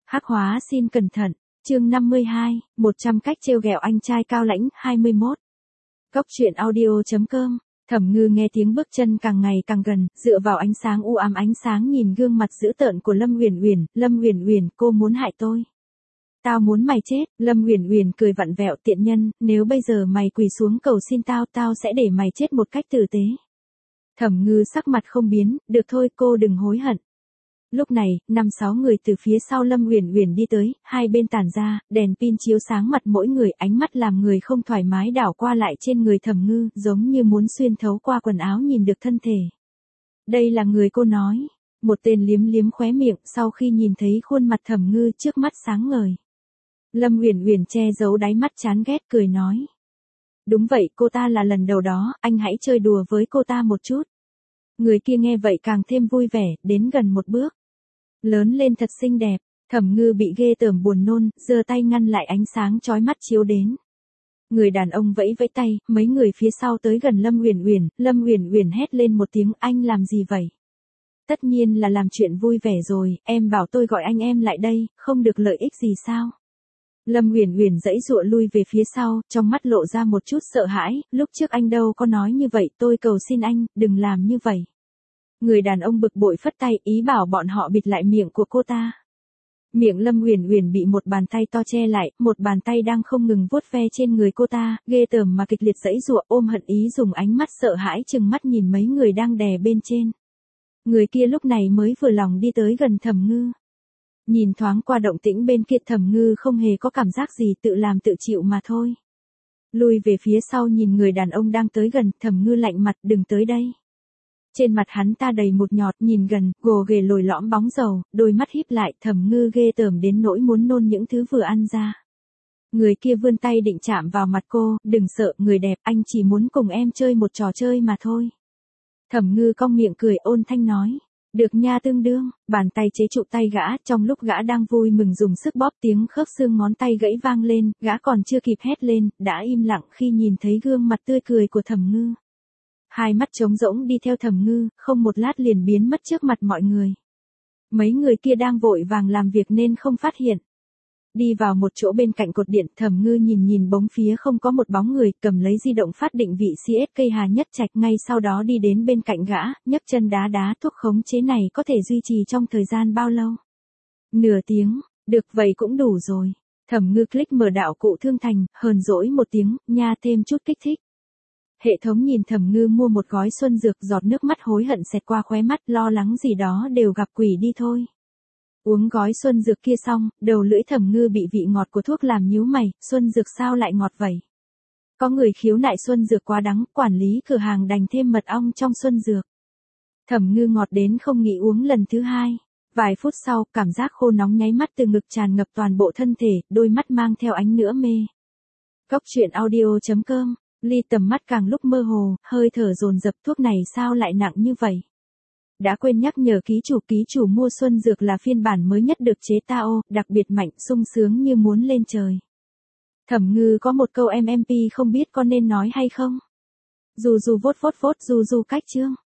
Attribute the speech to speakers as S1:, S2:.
S1: Hắc hóa xin cẩn thận, chương 52, 100 cách trêu ghẹo anh trai cao lãnh, 21. Cốc truyện audio.com. Thẩm Ngư nghe tiếng bước chân càng ngày càng gần, dựa vào ánh sáng u ám ánh sáng nhìn gương mặt dữ tợn của Lâm Uyển Uyển, "Lâm Uyển Uyển, cô muốn hại tôi. Tao muốn mày chết." Lâm Uyển Uyển cười vặn vẹo, "Tiện nhân, nếu bây giờ mày quỳ xuống cầu xin tao, tao sẽ để mày chết một cách tử tế." Thẩm Ngư sắc mặt không biến, "Được thôi, cô đừng hối hận." Lúc này, 5-6 người từ phía sau Lâm Uyển Uyển đi tới, hai bên tản ra, đèn pin chiếu sáng mặt mỗi người, ánh mắt làm người không thoải mái đảo qua lại trên người Thẩm Ngư, giống như muốn xuyên thấu qua quần áo nhìn được thân thể. "Đây là người cô nói." Một tên liếm liếm khóe miệng, sau khi nhìn thấy khuôn mặt Thẩm Ngư trước mắt sáng ngời. Lâm Uyển Uyển che giấu đáy mắt chán ghét cười nói. "Đúng vậy, cô ta là lần đầu đó, anh hãy chơi đùa với cô ta một chút." Người kia nghe vậy càng thêm vui vẻ, đến gần một bước. "Lớn lên thật xinh đẹp." Thẩm Ngư bị ghê tởm buồn nôn, giơ tay ngăn lại ánh sáng chói mắt chiếu đến. Người đàn ông vẫy vẫy tay, mấy người phía sau tới gần Lâm Uyển Uyển, Lâm Uyển Uyển hét lên một tiếng, "Anh làm gì vậy?" "Tất nhiên là làm chuyện vui vẻ rồi, em bảo tôi gọi anh em lại đây, không được lợi ích gì sao?" Lâm Uyển Uyển giãy giụa lui về phía sau, trong mắt lộ ra một chút sợ hãi, "Lúc trước anh đâu có nói như vậy, tôi cầu xin anh, đừng làm như vậy." Người đàn ông bực bội phất tay, ý bảo bọn họ bịt lại miệng của cô ta. Miệng Lâm Uyển Uyển bị một bàn tay to che lại, một bàn tay đang không ngừng vuốt ve trên người cô ta, ghê tởm mà kịch liệt giãy giụa, ôm hận ý dùng ánh mắt sợ hãi trừng mắt nhìn mấy người đang đè bên trên. Người kia lúc này mới vừa lòng đi tới gần Thẩm Ngư. Nhìn thoáng qua động tĩnh bên kia, Thẩm Ngư không hề có cảm giác gì, tự làm tự chịu mà thôi. Lùi về phía sau nhìn người đàn ông đang tới gần, Thẩm Ngư lạnh mặt, "Đừng tới đây." Trên mặt hắn ta đầy mụn nhọt, nhìn gần, gồ ghề lồi lõm bóng dầu, đôi mắt híp lại, Thẩm Ngư ghê tởm đến nỗi muốn nôn những thứ vừa ăn ra. Người kia vươn tay định chạm vào mặt cô, "Đừng sợ, người đẹp, anh chỉ muốn cùng em chơi một trò chơi mà thôi." Thẩm Ngư cong miệng cười ôn thanh nói. "Được nha tương đương." Bàn tay chế trụ tay gã, trong lúc gã đang vui mừng dùng sức bóp, tiếng khớp xương ngón tay gãy vang lên, gã còn chưa kịp hét lên, đã im lặng khi nhìn thấy gương mặt tươi cười của Thẩm Ngư. Hai mắt trống rỗng đi theo Thẩm Ngư, không một lát liền biến mất trước mặt mọi người. Mấy người kia đang vội vàng làm việc nên không phát hiện. Đi vào một chỗ bên cạnh cột điện, Thẩm Ngư nhìn nhìn bốn phía không có một bóng người, cầm lấy di động phát định vị CSK Hà Nhất Trạch, ngay sau đó đi đến bên cạnh gã, nhấc chân đá đá. "Thuốc khống chế này có thể duy trì trong thời gian bao lâu?" "Nửa tiếng." "Được vậy cũng đủ rồi." Thẩm Ngư click mở đạo cụ thương thành, hờn dỗi một tiếng, "Nha, thêm chút kích thích." Hệ thống nhìn Thẩm Ngư mua một gói xuân dược, giọt nước mắt hối hận xẹt qua khóe mắt, lo lắng gì đó đều gặp quỷ đi thôi. Uống gói xuân dược kia xong, đầu lưỡi Thẩm Ngư bị vị ngọt của thuốc làm nhíu mày, xuân dược sao lại ngọt vậy? Có người khiếu nại xuân dược quá đắng, quản lý cửa hàng đành thêm mật ong trong xuân dược. Thẩm Ngư ngọt đến không nghĩ uống lần thứ hai. Vài phút sau, cảm giác khô nóng nháy mắt từ ngực tràn ngập toàn bộ thân thể, đôi mắt mang theo ánh nữa mê. Cốc truyện audio.com. Ly tầm mắt càng lúc mơ hồ, hơi thở dồn dập, thuốc này sao lại nặng như vậy? Đã quên nhắc nhở ký chủ mua xuân dược là phiên bản mới nhất được chế tạo, đặc biệt mạnh, sung sướng như muốn lên trời. Thẩm Ngư có một câu MMP không biết có nên nói hay không? Du du vốt vốt vốt, du du cách chương.